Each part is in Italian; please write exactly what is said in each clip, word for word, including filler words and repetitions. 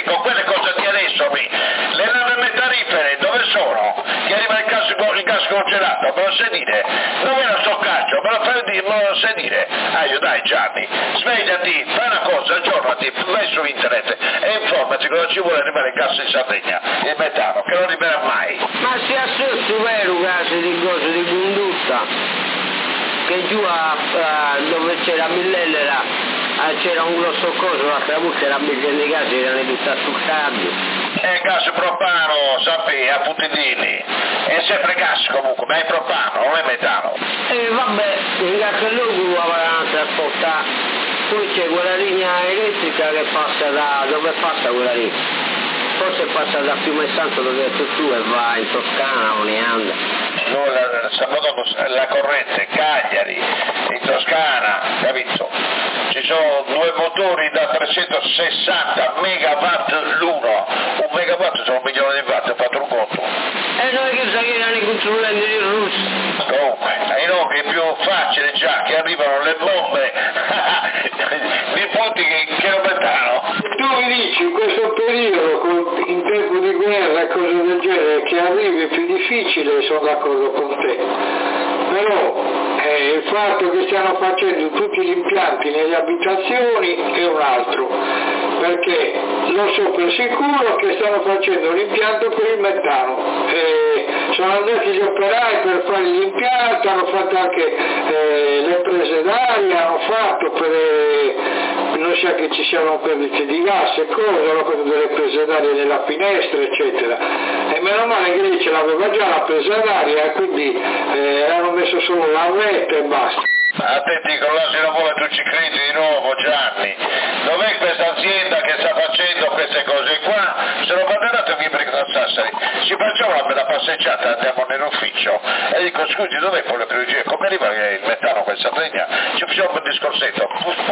dico quelle cose di adesso, mi. Le navi tarifere dove sono? Che arriva il gas, il gas congelato, me lo sai dire? Non me lo sto caccio, me lo fai dire, me lo sai dire? Ah, io dai Gianni, svegliati, fai una cosa, aggiornati, vai su internet e informati cosa ci vuole arrivare il gas in Sardegna, il metano, che non arriverà mai. Ma si associa vero gas di cose di condotta, che giù a, a dove c'era Millellera c'era un grosso coso, l'altra volta era mettendo i gas, erano tutti sul cambio. È gas propano, sappi, a Putidini, è sempre gas comunque, ma è propano, non è metano. E vabbè, il gas che loro avranno trasportato, poi c'è quella linea elettrica che passa da, dove passa quella linea? Forse passa da Fiumesanto dove sei tu e va in Toscana o ne anda. No, la, la, la corrente, Cagliari, in Toscana, capito? Ci sono due motori da trecentosessanta megawatt l'uno, un megawatt sono un milione di watt, ho fatto un conto. E noi che sa che erano i consulenti di russi. Comunque, ai no che è più facile già che arrivano le bombe di Putin che, che lo metano. Tu mi dici in questo periodo, con, in tempo di guerra e cose del genere, che arrivi è più difficile, sono d'accordo con te. Però eh, il fatto che stiano facendo tutti gli impianti nelle abitazioni è un altro, perché lo so per sicuro che stanno facendo un impianto per il metano. Eh, sono andati gli operai per fare gli impianti, hanno fatto anche eh, le prese d'aria, hanno fatto per eh, non sia che ci siano perdite di gas e cose, hanno fatto delle prese d'aria nella finestra eccetera, e meno male che lei ce l'aveva già la presa d'aria e quindi eh, hanno messo solo la rete e basta. Attenti con l'asino vuole tu ci credi di nuovo Gianni, dov'è questa azienda che sta facendo queste cose qua? Se lo mandate qui per Sassari, ci facciamo una bella passeggiata, andiamo nell'ufficio e dico scusi dov'è poliocriologia, come arriva il metano qua in Sardegna? Ci facciamo un bel discorsetto,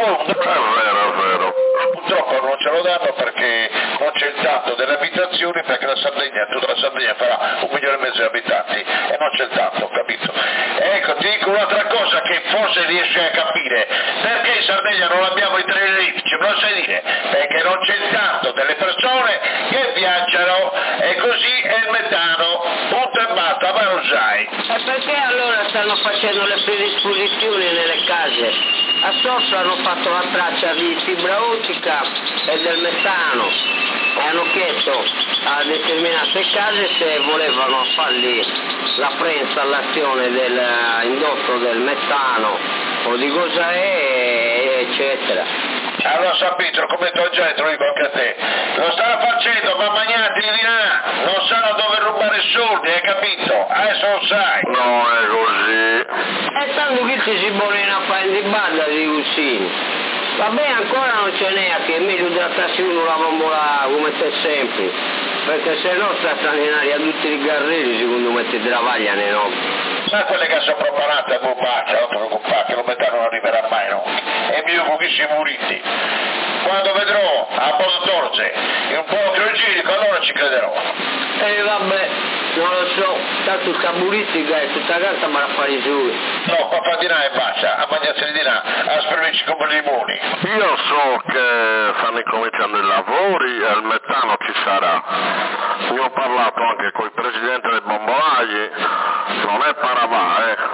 purtroppo non ce lo danno perché non c'è il tanto delle abitazioni, perché la Sardegna, tutta la Sardegna farà un milione e mezzo di abitanti e non c'è il tanto, capito? Ecco, ti dico un'altra cosa che forse riesci a capire, perché in Sardegna non abbiamo i treni elettrici, me lo sai dire? Perché non c'è il tanto delle persone che viaggiano e così è il metano, punto e basta, ma lo sai. E perché allora stanno facendo le predisposizioni nelle case? A Sorso hanno fatto la traccia di fibra ottica e del metano e hanno chiesto a determinate case se volevano fargli la preinstallazione dell'indotto del metano o di cosa è, eccetera. Allora sa Pietro, come ti ho già detto, lo dico anche a te, lo stanno facendo, ma magnati di là, non sanno dove rubare i soldi, hai capito? Adesso lo sai. No, è così. E tanto che ci si vogliono a fare di banda di Ussini. Vabbè, ancora non ce n'è, che è meglio trattarsi uno la bambola come te sempre, perché se no stanno in aria tutti i garreri, secondo me ti travagliano, no? Ma quelle che sono preparate a Bubaccia, non te preoccupare, che lo metano non arriverà mai, no? E mio pochissimi muriti. Quando vedrò a Podotorze un po' chirurgico, allora ci crederò. E eh, vabbè, non lo so, tanto il caburistica è tutta carta ma la fare su. No, papà di là e basta, a mangiarsi di là, a spremerci come limoni. Io so che stanno incominciando i lavori e il metano ci sarà. Io ho parlato anche con il presidente dei bombolai, non è Paravà, eh.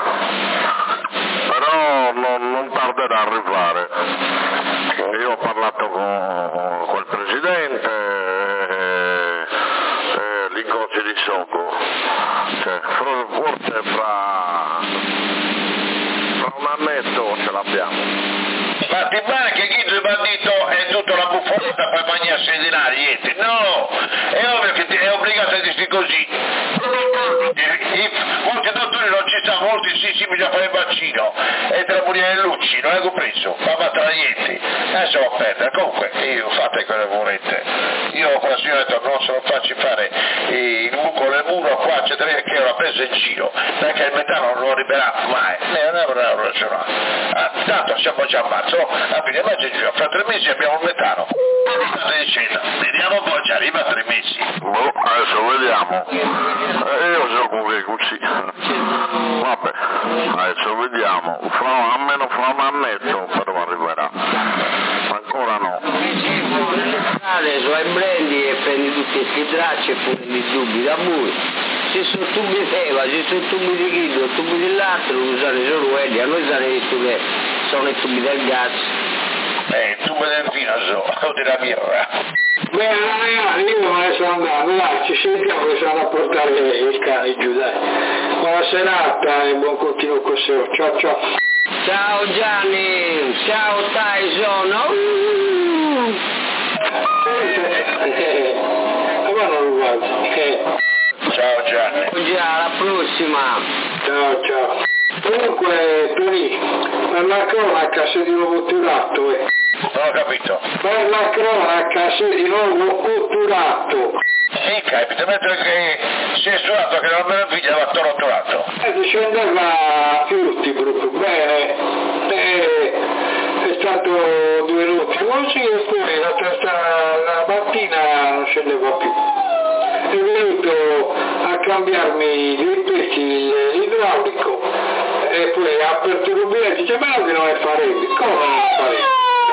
Però non, non tarderà a arrivare. Io ho parlato con, con il presidente e, e l'incontro di Soco, cioè, forse fra, fra un annetto ce l'abbiamo. Ma ti pare che chi il bandito è tutta la buffonata per mangiarsi di là, niente? No, è ovvio che ti, è obbligato a dirsi così. I, i, molti dottori non ci stanno, molti sì, sì, bisogna fare il vaccino e te la morire in lucci, non è compreso, ma tra niente. Adesso va a perdere, comunque io fate quello che volete. Io con la signora ho detto non se lo faccio fare il buco nel muro qua, eccetera, che l'ho preso in giro, perché il metano non lo arriverà mai, ne non avrò ragione. Ah, tanto siamo già a marzo, a fine maggio, fra tre mesi abbiamo il metano. State dicendo, vediamo poi ci arriva a tre mesi. Boh, adesso vediamo. Eh, io so come così. Vabbè, adesso vediamo. Fra, almeno fra un annetto però arriverà. Ancora no. adesso ai brendi e prendi tutti questi tracce e pure di tubi da bui. Se sono tubi di teva, se sono tubi di chilo, tubi di lattro, usano solo quelli, a noi si hanno detto che sono i tubi del gas. Eh, il tubo del vino so, o della birra. Beh, ragazzi, io me ne sono andato, dai, ci sentiamo che sono a portare il cane giù, dai. Buona serata e buon continuo conseguo. Ciao ciao. Ciao Gianni, ciao Tyson. Uh! Eh, ma non lo guardo. Eh. Ciao Gianni. Oggi alla prossima. Ciao ciao. Comunque, Tony, per la cronaca sei di nuovo otturato, eh. Non ho capito. Per la cronaca sei di nuovo otturato. Sì, capito, mentre che si è suonato che la meraviglia va torturato. E scendeva a Fiuti proprio bene, e è stato due notti così e poi la, terza, la mattina non scendeva più. È venuto a cambiarmi dei pezzi l'idraulico e poi ha aperto il rubinetto e dice ma no che non è farebbe, come non è farebbe?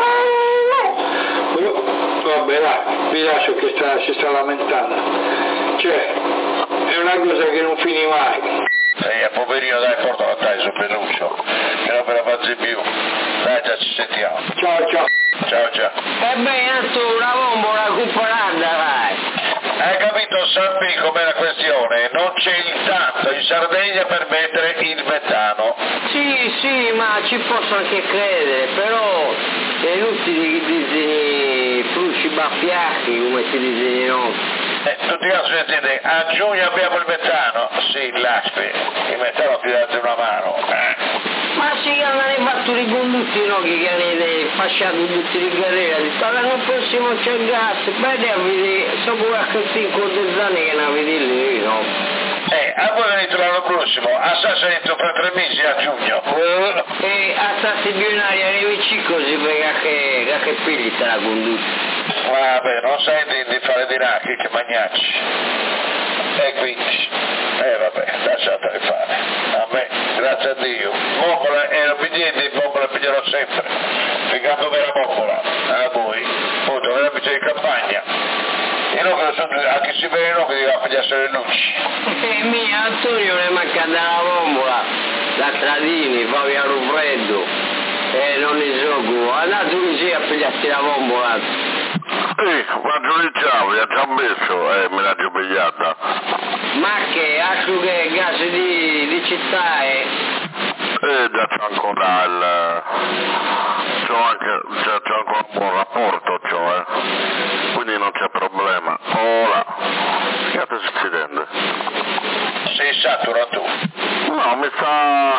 Vabbè dai, vi lascio che sta, si sta lamentando, cioè è una cosa che non finì mai. Ehi, poverino, dai, porta la taglia su Pelluccio, che non me la faccio più. Dai, già ci sentiamo. Ciao ciao. Ciao, ciao. E beh, tu una bombola recuperata, dai. Hai capito, Sappi, com'è la questione? Non c'è il tanto in Sardegna per mettere il metano. Sì, sì, ma ci posso anche credere, però è inutile che disegni frusci baffiacchi come si disegnano. Eh, tutti i casi intende, a giugno abbiamo il metano? Sì, l'Aspi, il metano ti date una mano. Eh. Ma sì, andano i fattori condotti, no, che hanno fasciato tutti i galera, dico, l'anno prossimo c'è il gas, beh, a vedere, so qualche cinque anni che ne vedi lì, no? Eh, a voi venite l'anno prossimo, a Sassa dentro per tre mesi a giugno. E a Sassi Bionari arrivi così perché che figli te la conduci. Vabbè, non sai di, di fare di racchi, che magnacci. E quindi, eh vabbè, lasciateli fare. A me, grazie a Dio. Bombola era obbediente, bombola piglierò sempre. Picando vera bombola, a voi. Appunto, vera pigliare in campagna. E non che sono, anche si vede non che devo pigliarsi le luci. E mia, Antonio ne manca dalla bombola, da Tradini, va via lo freddo. E non ne gioco, andate così a pigliarsi la bombola. Sì, quando iniziavo, ha già messo e me l'ha già pigliata. Ma che, altro che gas di, di città è? E già c'è ancora il... c'ho anche, c'è, c'è ancora un buon rapporto, cioè, quindi non c'è problema. Ora, che sta succedendo? Sei saturo tu? No, mi sta...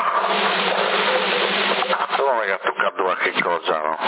non mi ha toccato qualche cosa, no?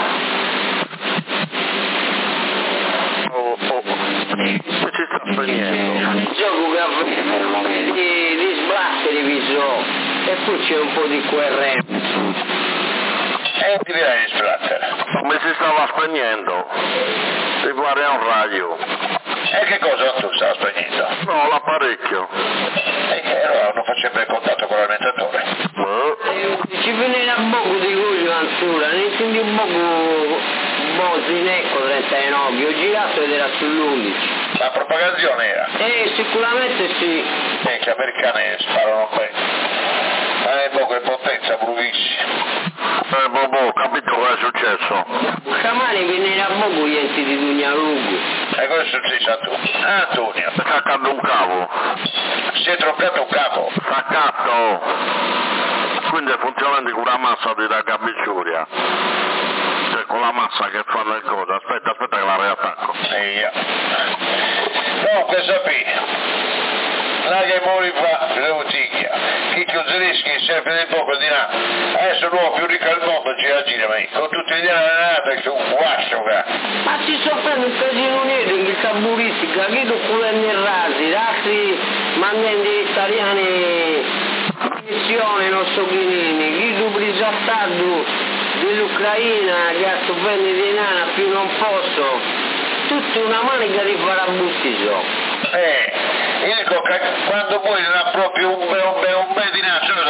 Oh, oh, mi ci sta spegnendo. Gioco che di, di sblatteri viso e poi c'è un po' di Q R M. E ti direi di splatter. Mi si stava spegnendo. Devi guardare un radio. E che cosa tu stava spegnendo? No, l'apparecchio. E allora non faccio sempre il contatto con l'alimentatore. Eh. Ci viene a poco di così ancora, ne senti un poco Bosinecco trentanove, ho girato ed era sull'undici. La propagazione era? Eh, sicuramente sì. E che americane sparano bene. Ma è poco in potenza, bruvissimo. Eh, boh, boh, capito cosa è successo? Sciamani viene a poco gli enti di Dugnarungu. E cosa è successo a tu? Ah, Antonio. Sta caccando un cavo. Si è troncato un capo. Staccato. Quindi è funzionante con la massa di da Gabicciuria. Cioè con la massa che fanno il coda. Aspetta, aspetta che la riattacco. Eia. No, che sappi. La che muori fa, devo ticchia. Chi ti userischi sempre del poco di là. Adesso l'uomo più ricco al mondo gira gira, ma con tutti gli anni che un guascio qua. Ma ci soffre un casino nero in caburistica, che documenti rasi, altri mandenti italiani missione, non so chinini, chi dubli giattato dell'Ucraina, che ha sofferto di nana più non posso, tutta una manica di farabuttiso. Eh, io dico che quando poi non ha proprio un bel un bel un bel di naso lo salvate.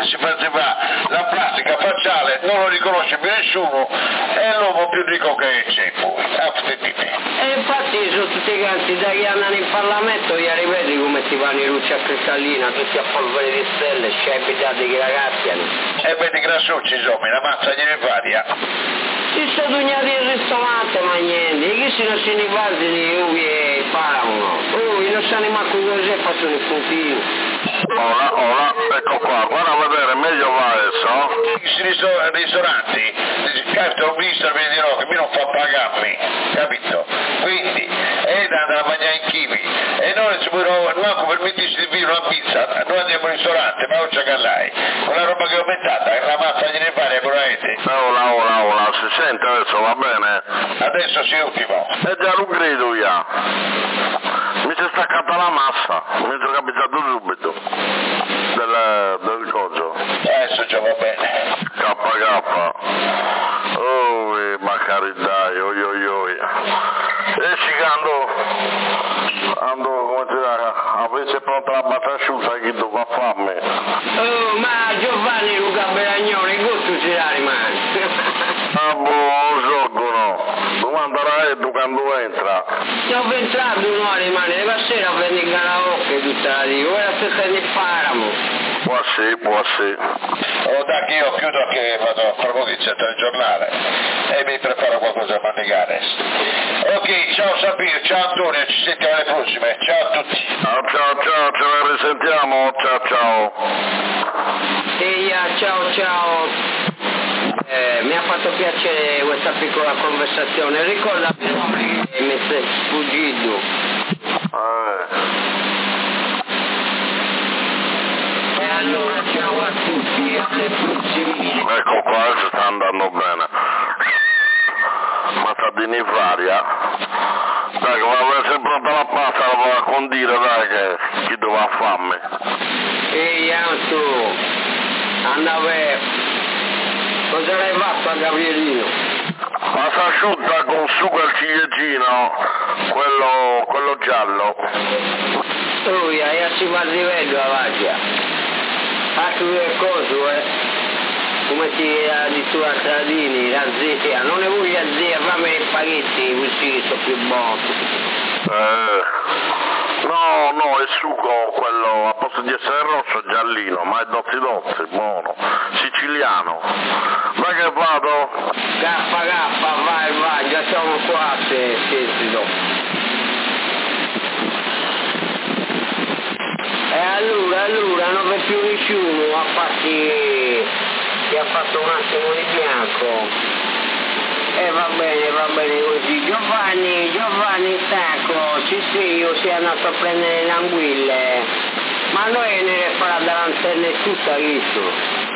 se si fa, si fa la plastica facciale non lo riconosce più nessuno, è l'uomo più ricco che c'è poi, e infatti sono tutti quanti da che andano in Parlamento, gli rivedi come si vanno in luce a cristallina, tutti a polvere di stelle, scempitati che ragazzi hanno. E vedi grassucci insomma, la mazza gliene varia. Si sto dugnati il ristorante ma niente, e chi si non si ne vasi di uvi e parano, oh, non sanno manco cos'è, faccio il puntino. Ora, ora, ecco qua, guarda a vedere, meglio va adesso. I ristoranti, certo ho visto il vedrò che mi non fa pagarmi, capito? Quindi, è da andare a mangiare in kiwi, e noi ci vogliono, manco permetterci di vivere una pizza, noi andiamo al ristorante, ma non c'è che lei, con la roba che è aumentata, la massa gliene pare con la rete. Ora, ora, ora, si sente adesso, va bene? Adesso si ultimo. È già un grido, ya. Mi si è staccata la massa, mi sono capitato subito. Del, del coso. Adesso già va bene. K K. Oh, ma carità, oi oi oi. E ci ando, ando, come ti dico, avesse pronta la batata asciutta che doveva farmi. Oh, ma Giovanni Luca Beragnone, gusto ci la rimane. Ah, boh, lo so, no. Domanderà Edu quando entra. Devo entrare un'ora rimane, le sera a prendere il karaoke tutta la di, ora se stai nel paramo. Può sì, può sì. Oh, dai che io chiudo che vado tra poco il telegiornale e mi preparo qualcosa a manegare. Ok, ciao Sapir, ciao Antonio, ci sentiamo alle prossime, ciao a tutti. Ciao, ciao, ciao, ce la risentiamo, ciao, ciao. Eia, ciao, ciao. Eh, mi ha fatto piacere questa piccola conversazione, ricorda che mi sei sfuggito. Eh. E allora ciao a tutti, alle prossime. Ecco qua, si sta andando bene. Ma sta di nifaria. Dai, che va a essere pronta la pasta, la va a condire, dai, che chi doveva fame. Ehi, Anto, anda a vedere. Cosa l'hai fatto a Gabrielino? Pasta asciutta con sugo al ciliegino, quello, quello giallo. Oh, ya si va a livello la vaglia. Faccio due cose, eh. Come si addirittura a Stradini, la zia, non ne voglio zia, fammi i spaghetti, così sono più buoni. Eh, no, no, è sugo quello, a posto di essere rosso, giallino, ma è dozzi dozzi, buono, siciliano. Dai che vado? Cappa, cappa, vai, vai, già siamo qua, se senti dopo. E allora, allora, non c'è più nessuno, a farsi, che ha fatto un attimo di bianco. E va bene, va bene così. Giovanni, Giovanni Stacco, ci sei io, sei andato a prendere le anguille. Ma noi ne farà da lanterna e tutta, visto?